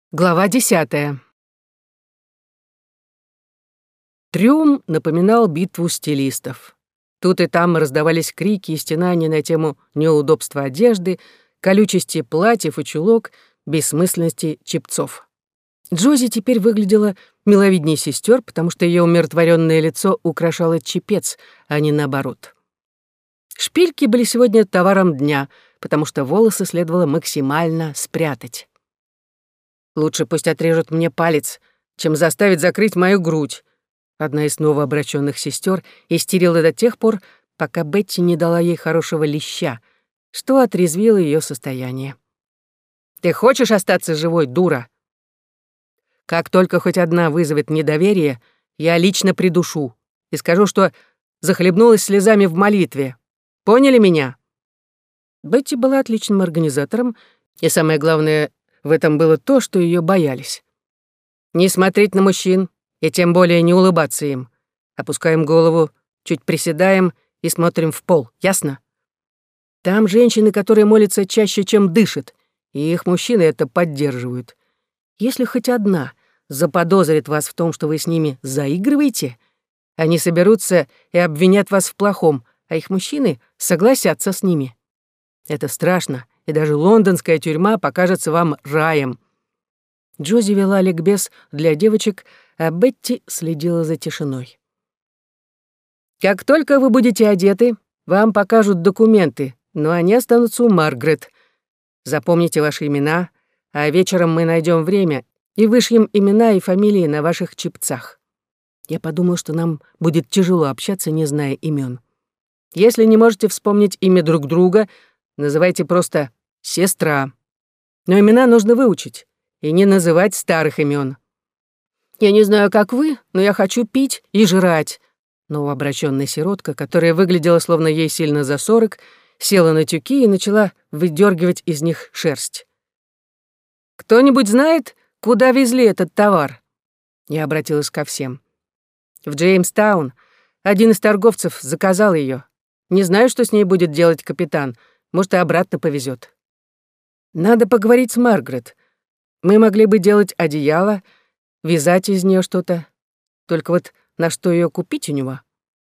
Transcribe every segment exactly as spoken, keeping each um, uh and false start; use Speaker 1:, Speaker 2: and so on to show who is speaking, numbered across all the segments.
Speaker 1: Глава десятая. Трюм напоминал битву стилистов. Тут и там раздавались крики и стенания на тему неудобства одежды, колючести платьев и чулок, бессмысленности чепцов. Джози теперь выглядела миловидней сестер, потому что ее умиротворенное лицо украшало чепец, а не наоборот. Шпильки были сегодня товаром дня, потому что волосы следовало максимально спрятать. Лучше пусть отрежут мне палец, чем заставить закрыть мою грудь. Одна из новообращенных сестер истерила до тех пор, пока Бетти не дала ей хорошего леща, что отрезвило ее состояние. «Ты хочешь остаться живой, дура? Как только хоть одна вызовет недоверие, я лично придушу и скажу, что захлебнулась слезами в молитве. Поняли меня?» Бетти была отличным организатором, и самое главное — в этом было то, что ее боялись. Не смотреть на мужчин, и тем более не улыбаться им. Опускаем голову, чуть приседаем и смотрим в пол, ясно? Там женщины, которые молятся чаще, чем дышат, и их мужчины это поддерживают. Если хоть одна заподозрит вас в том, что вы с ними заигрываете, они соберутся и обвинят вас в плохом, а их мужчины согласятся с ними. Это страшно, и даже лондонская тюрьма покажется вам раем. Джози вела ликбез для девочек, а Бетти следила за тишиной. «Как только вы будете одеты, вам покажут документы, но они останутся у Маргарет. Запомните ваши имена, а вечером мы найдем время и вышьем имена и фамилии на ваших чепцах». Я подумал, что нам будет тяжело общаться, не зная имен. Если не можете вспомнить имя друг друга, называйте просто «сестра». Но имена нужно выучить и не называть старых имен. «Я не знаю, как вы, но я хочу пить и жрать». Новообращенная сиротка, которая выглядела, словно ей сильно за сорок, села на тюки и начала выдергивать из них шерсть. «Кто-нибудь знает, куда везли этот товар?» Я обратилась ко всем. «В Джеймстаун. Один из торговцев заказал ее. Не знаю, что с ней будет делать капитан. Может, и обратно повезет. Надо поговорить с Маргарет. Мы могли бы делать одеяло, вязать из нее что-то. Только вот на что ее купить у него?»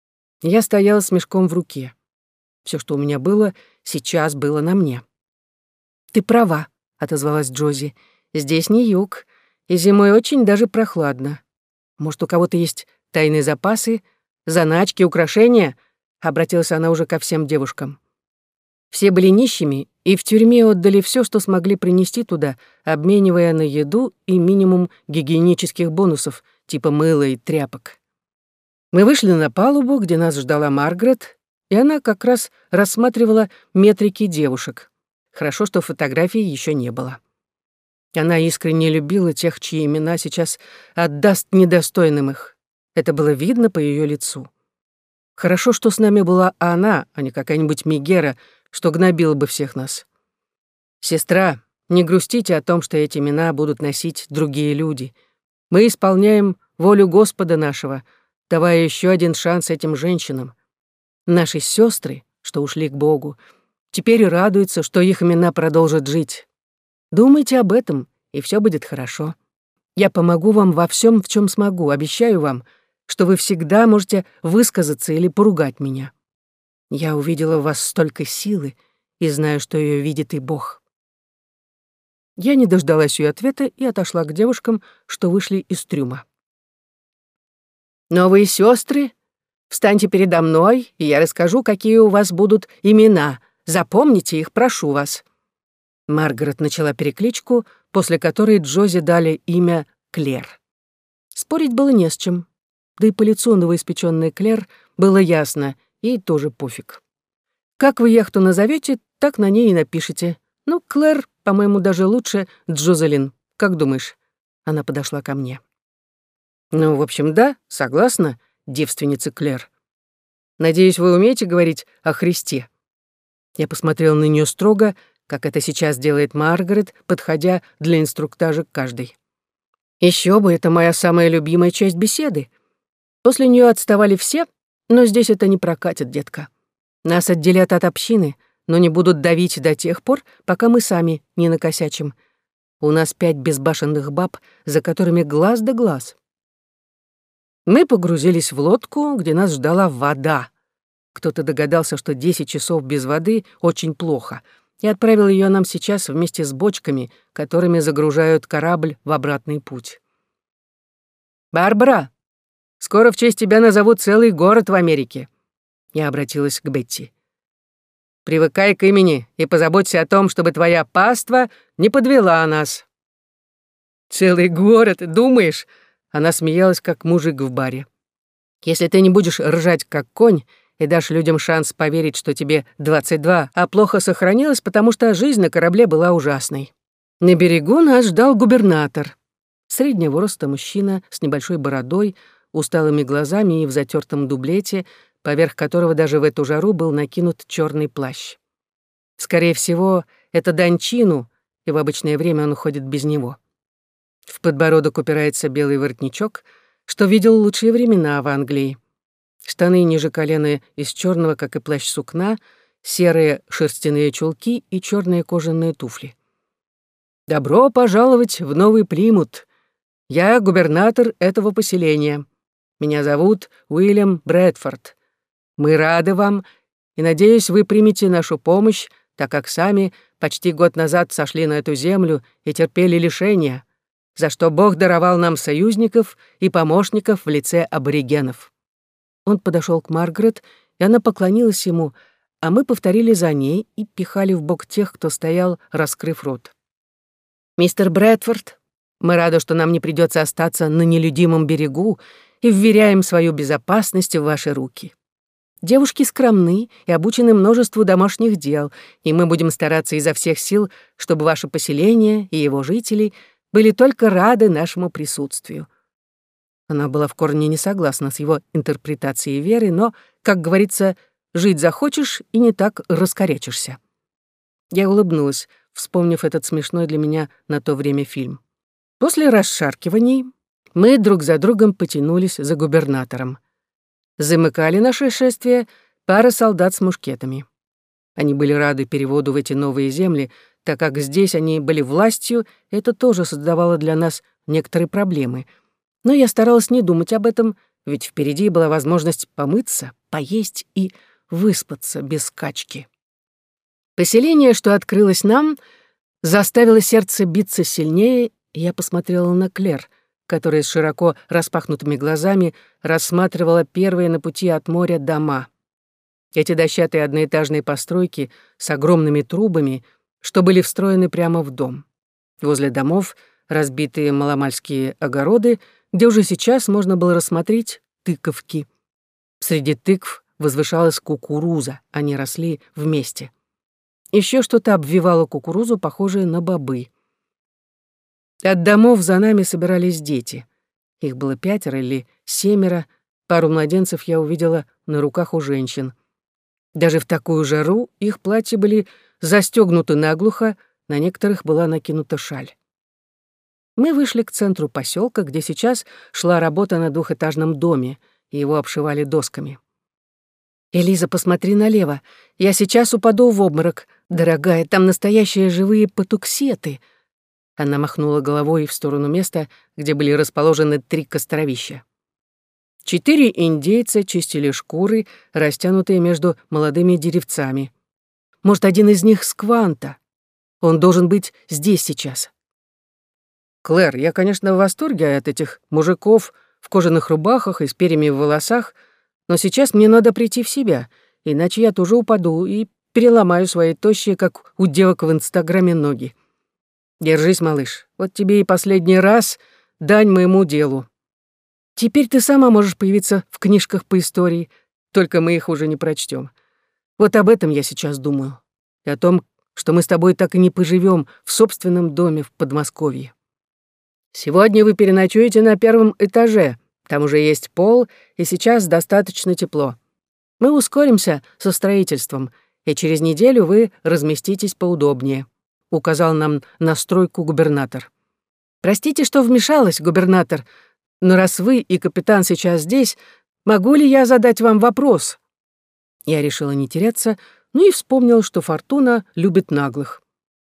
Speaker 1: Я стояла с мешком в руке. Все, что у меня было, сейчас было на мне. «Ты права», — отозвалась Джози. «Здесь не юг, и зимой очень даже прохладно. Может, у кого-то есть тайные запасы, заначки, украшения?» — обратилась она уже ко всем девушкам. Все были нищими и в тюрьме отдали все, что смогли принести туда, обменивая на еду и минимум гигиенических бонусов, типа мыла и тряпок. Мы вышли на палубу, где нас ждала Маргарет, и она как раз рассматривала метрики девушек. Хорошо, что фотографий еще не было. Она искренне любила тех, чьи имена сейчас отдаст недостойным их. Это было видно по ее лицу. Хорошо, что с нами была она, а не какая-нибудь Мегера, что гнобила бы всех нас. «Сестра, не грустите о том, что эти имена будут носить другие люди. Мы исполняем волю Господа нашего, давая еще один шанс этим женщинам. Наши сестры, что ушли к Богу, теперь радуются, что их имена продолжат жить. Думайте об этом, и все будет хорошо. Я помогу вам во всем, в чем смогу, обещаю вам, что вы всегда можете высказаться или поругать меня. Я увидела в вас столько силы и знаю, что ее видит и Бог». Я не дождалась ее ответа и отошла к девушкам, что вышли из трюма. «Новые сестры, встаньте передо мной, и я расскажу, какие у вас будут имена. Запомните их, прошу вас». Маргарет начала перекличку, после которой Джози дали имя Клэр. Спорить было не с чем. Да и по лицу новоиспечённой Клэр было ясно, ей тоже пофиг. Как вы яхту назовете, так на ней и напишите. Ну, Клэр, по-моему, даже лучше Джозелин. Как думаешь?» Она подошла ко мне. «Ну, в общем, да, согласна, девственница Клэр. Надеюсь, вы умеете говорить о Христе?» Я посмотрела на нее строго, как это сейчас делает Маргарет, подходя для инструктажа к каждой. Еще бы, это моя самая любимая часть беседы. После нее отставали все, но здесь это не прокатит, детка. Нас отделят от общины, но не будут давить до тех пор, пока мы сами не накосячим. У нас пять безбашенных баб, за которыми глаз да глаз. Мы погрузились в лодку, где нас ждала вода. Кто-то догадался, что десять часов без воды очень плохо, и отправил ее нам сейчас вместе с бочками, которыми загружают корабль в обратный путь. «Барбара, скоро в честь тебя назовут целый город в Америке». Я обратилась к Бетти. «Привыкай к имени и позаботься о том, чтобы твоя паства не подвела нас». «Целый город, думаешь?» Она смеялась, как мужик в баре. «Если ты не будешь ржать, как конь, и дашь людям шанс поверить, что тебе двадцать два, а плохо сохранилось, потому что жизнь на корабле была ужасной». На берегу нас ждал губернатор. Среднего роста мужчина с небольшой бородой, усталыми глазами и в затертом дублете, поверх которого даже в эту жару был накинут черный плащ. Скорее всего, это дань чину, и в обычное время он ходит без него. В подбородок упирается белый воротничок, что видел лучшие времена в Англии. Штаны ниже колена из черного, как и плащ, сукна, серые шерстяные чулки и черные кожаные туфли. «Добро пожаловать в Новый Плимут. Я губернатор этого поселения. Меня зовут Уильям Брэдфорд. Мы рады вам, и, надеюсь, вы примете нашу помощь, так как сами почти год назад сошли на эту землю и терпели лишения, за что Бог даровал нам союзников и помощников в лице аборигенов». Он подошел к Маргарет, и она поклонилась ему, а мы повторили за ней и пихали в бок тех, кто стоял, раскрыв рот. «Мистер Брэдфорд, мы рады, что нам не придется остаться на нелюдимом берегу, и вверяем свою безопасность в ваши руки. Девушки скромны и обучены множеству домашних дел, и мы будем стараться изо всех сил, чтобы ваше поселение и его жители были только рады нашему присутствию». Она была в корне не согласна с его интерпретацией веры, но, как говорится, жить захочешь и не так раскорячишься. Я улыбнулась, вспомнив этот смешной для меня на то время фильм. После расшаркиваний мы друг за другом потянулись за губернатором. Замыкали наше шествие пара солдат с мушкетами. Они были рады переводу в эти новые земли, так как здесь они были властью, это тоже создавало для нас некоторые проблемы. Но я старалась не думать об этом, ведь впереди была возможность помыться, поесть и выспаться без скачки. Поселение, что открылось нам, заставило сердце биться сильнее, и я посмотрела на Клэр, которая с широко распахнутыми глазами рассматривала первые на пути от моря дома. Эти дощатые одноэтажные постройки с огромными трубами, что были встроены прямо в дом. Возле домов разбитые маломальские огороды, где уже сейчас можно было рассмотреть тыковки. Среди тыкв возвышалась кукуруза, они росли вместе. Еще что-то обвивало кукурузу, похожее на бобы. От домов за нами собирались дети. Их было пятеро или семеро, пару младенцев я увидела на руках у женщин. Даже в такую жару их платья были застегнуты наглухо, на некоторых была накинута шаль. Мы вышли к центру поселка, где сейчас шла работа на двухэтажном доме, и его обшивали досками. «Элиза, посмотри налево. Я сейчас упаду в обморок. Дорогая, там настоящие живые патуксеты». Она махнула головой в сторону места, где были расположены три костровища. Четыре индейца чистили шкуры, растянутые между молодыми деревцами. Может, один из них скванта. Он должен быть здесь сейчас. «Клэр, я, конечно, в восторге от этих мужиков в кожаных рубахах и с перьями в волосах, но сейчас мне надо прийти в себя, иначе я тоже упаду и переломаю свои тощие, как у девок в Инстаграме, ноги. Держись, малыш, вот тебе и последний раз дань моему делу. Теперь ты сама можешь появиться в книжках по истории, только мы их уже не прочтем. Вот об этом я сейчас думаю, и о том, что мы с тобой так и не поживем в собственном доме в Подмосковье. Сегодня вы переночуете на первом этаже, там уже есть пол, и сейчас достаточно тепло. Мы ускоримся со строительством, и через неделю вы разместитесь поудобнее», — указал нам на стройку губернатор. «Простите, что вмешалась, губернатор, но раз вы и капитан сейчас здесь, могу ли я задать вам вопрос?» Я решила не теряться, ну и вспомнил, что Фортуна любит наглых.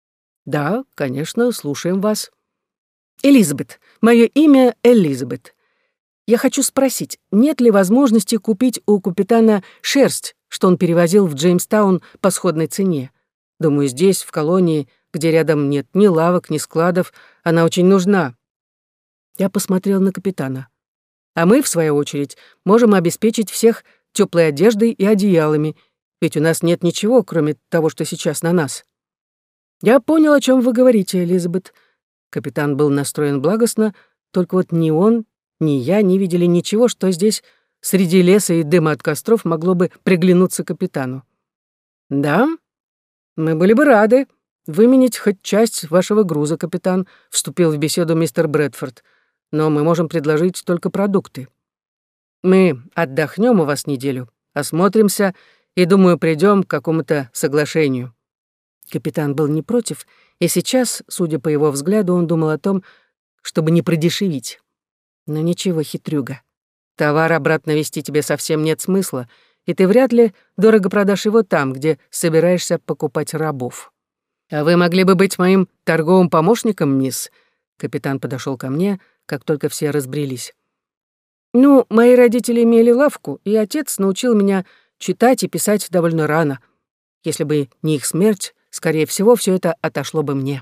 Speaker 1: Да, конечно, слушаем вас. Элизабет, мое имя Элизабет. Я хочу спросить, нет ли возможности купить у капитана шерсть, что он перевозил в Джеймстаун по сходной цене? Думаю, здесь, в колонии, где рядом нет ни лавок, ни складов, она очень нужна. Я посмотрел на капитана. А мы, в свою очередь, можем обеспечить всех теплой одеждой и одеялами, ведь у нас нет ничего, кроме того, что сейчас на нас. Я понял, о чем вы говорите, Элизабет. Капитан был настроен благостно, только вот ни он, ни я не видели ничего, что здесь, среди леса и дыма от костров, могло бы приглянуться капитану. Да, мы были бы рады выменить хоть часть вашего груза, капитан, вступил в беседу мистер Брэдфорд, но мы можем предложить только продукты. Мы отдохнем у вас неделю, осмотримся и, думаю, придем к какому-то соглашению. Капитан был не против, и сейчас, судя по его взгляду, он думал о том, чтобы не продешевить. Но ничего, хитрюга. Товар обратно везти тебе совсем нет смысла, и ты вряд ли дорого продашь его там, где собираешься покупать рабов. А вы могли бы быть моим торговым помощником, мисс? Капитан подошел ко мне, как только все разбрелись. Ну, мои родители имели лавку, и отец научил меня читать и писать довольно рано. Если бы не их смерть, скорее всего, все это отошло бы мне.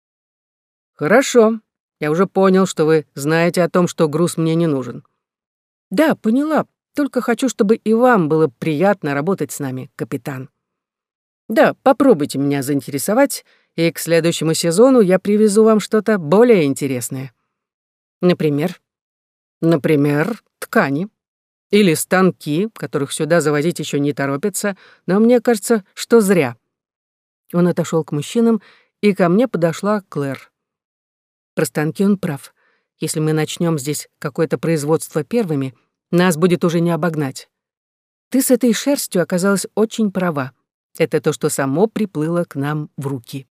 Speaker 1: Хорошо. Я уже понял, что вы знаете о том, что груз мне не нужен. Да, поняла. Только хочу, чтобы и вам было приятно работать с нами, капитан. Да, попробуйте меня заинтересовать, и к следующему сезону я привезу вам что-то более интересное. Например? Например, ткани. Или станки, которых сюда завозить еще не торопятся, но мне кажется, что зря. Он отошел к мужчинам, и ко мне подошла Клэр. Про станки он прав. Если мы начнем здесь какое-то производство первыми, нас будет уже не обогнать. Ты с этой шерстью оказалась очень права. Это то, что само приплыло к нам в руки.